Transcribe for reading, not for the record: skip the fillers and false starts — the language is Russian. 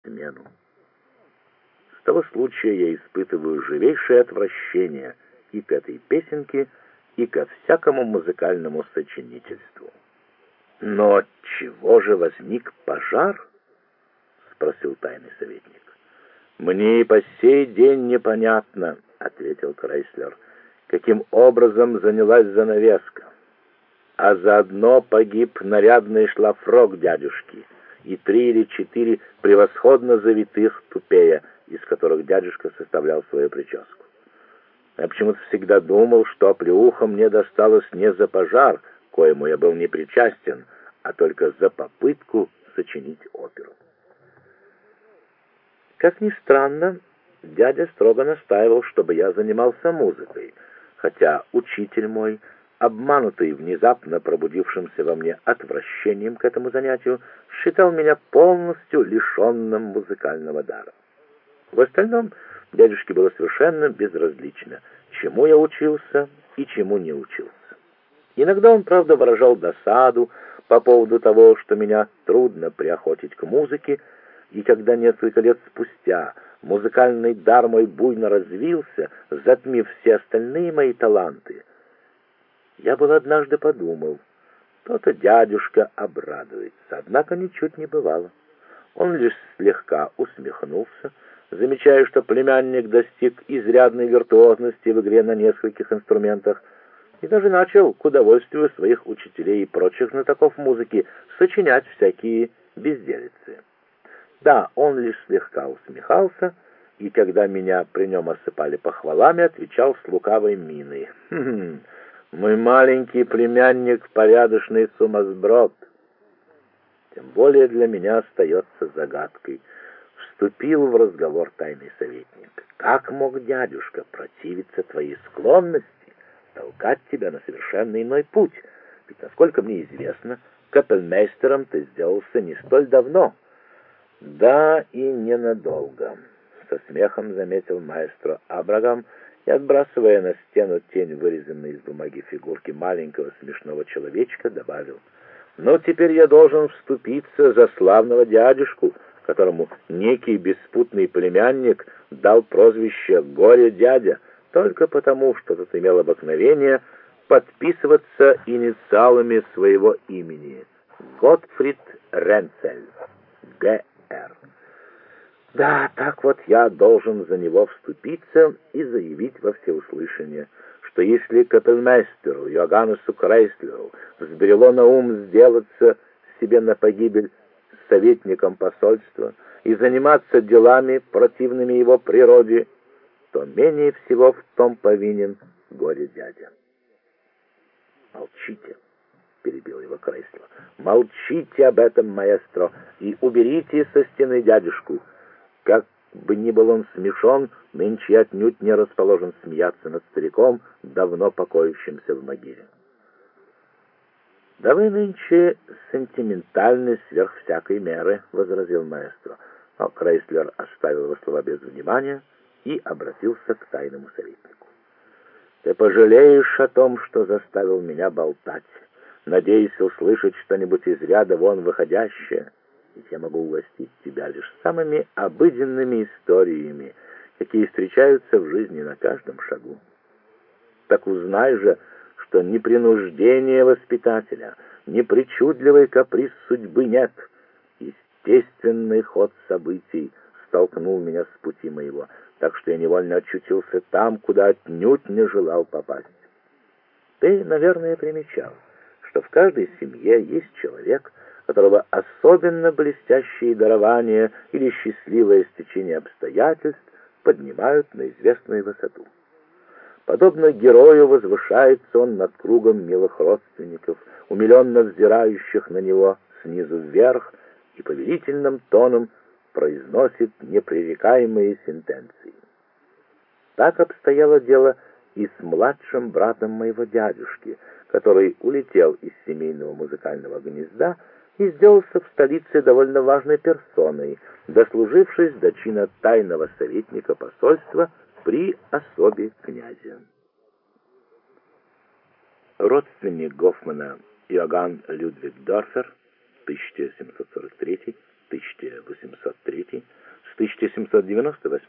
смену. С того случая я испытываю живейшее отвращение и к этой песенке, и ко всякому музыкальному сочинительству. «Но чего же возник пожар?» — спросил тайный советник. «Мне и по сей день непонятно», — ответил Крейслер, «каким образом занялась занавеска. А заодно погиб нарядный шлафрок дядюшки и 3 или 4 превосходно завитых тупея, из которых дядюшка составлял свою прическу. Я почему-то всегда думал, что оплеуха мне досталась не за пожар, коему я был не причастен, а только за попытку сочинить оперу». Как ни странно, дядя строго настаивал, чтобы я занимался музыкой, хотя учитель мой, обманутый внезапно пробудившимся во мне отвращением к этому занятию, считал меня полностью лишенным музыкального дара. В остальном дядюшке было совершенно безразлично, чему я учился и чему не учился. Иногда он, правда, выражал досаду по поводу того, что меня трудно приохотить к музыке, и когда несколько лет спустя музыкальный дар мой буйно развился, затмив все остальные мои таланты, я был однажды подумал, то-то дядюшка обрадуется, однако ничуть не бывало. Он лишь слегка усмехнулся, замечая, что племянник достиг изрядной виртуозности в игре на нескольких инструментах, и даже начал, к удовольствию своих учителей и прочих знатоков музыки, сочинять всякие безделицы. Да, он лишь слегка усмехался, и когда меня при нем осыпали похвалами, отвечал с лукавой миной: «Мой маленький племянник — порядочный сумасброд». Тем более для меня остается загадкой. Вступил в разговор тайный советник. «Как мог дядюшка противиться твоей склонности, толкать тебя на совершенно иной путь? Ведь, насколько мне известно, капельмейстером ты сделался не столь давно». «Да, и ненадолго», — со смехом заметил маэстро Абрагам и, отбрасывая на стену тень, вырезанной из бумаги фигурки маленького смешного человечка, добавил: «Но теперь я должен вступиться за славного дядюшку, которому некий беспутный племянник дал прозвище «Горе-дядя», только потому, что тот имел обыкновение подписываться инициалами своего имени — Готфрид Ренцель, Г.Р. Да, так вот я должен за него вступиться и заявить во всеуслышание, что если капельмейстеру Йоганнесу Крейслеру взбрело на ум сделаться себе на погибель советником посольства и заниматься делами, противными его природе, то менее всего в том повинен горе-дядя. «Молчите», — перебил его Крейслер, — «молчите об этом, маэстро, и уберите со стены дядюшку. Как бы ни был он смешон, нынче я отнюдь не расположен смеяться над стариком, давно покоившимся в могиле». «Да вы нынче сентиментальны сверх всякой меры», — возразил маэстро. Но Крейслер оставил его слова без внимания и обратился к тайному советнику. «Ты пожалеешь о том, что заставил меня болтать, надеясь услышать что-нибудь из ряда вон выходящее, ведь я могу угостить тебя лишь самыми обыденными историями, какие встречаются в жизни на каждом шагу. Так узнай же, что ни принуждения воспитателя, ни причудливый каприз судьбы нет. Естественный ход событий столкнул меня с пути моего, так что я невольно очутился там, куда отнюдь не желал попасть. Ты, наверное, примечал, что в каждой семье есть человек, которого особенно блестящие дарования или счастливое стечение обстоятельств поднимают на известную высоту. Подобно герою возвышается он над кругом милых родственников, умиленно взирающих на него снизу вверх, и повелительным тоном произносит непререкаемые сентенции. Так обстояло дело и с младшим братом моего дядюшки, который улетел из семейного музыкального гнезда и сделался в столице довольно важной персоной, дослужившись до чина тайного советника посольства при особе князя. Родственник Гофмана Иоганн Людвиг Дорфер, 1743-1803, 1798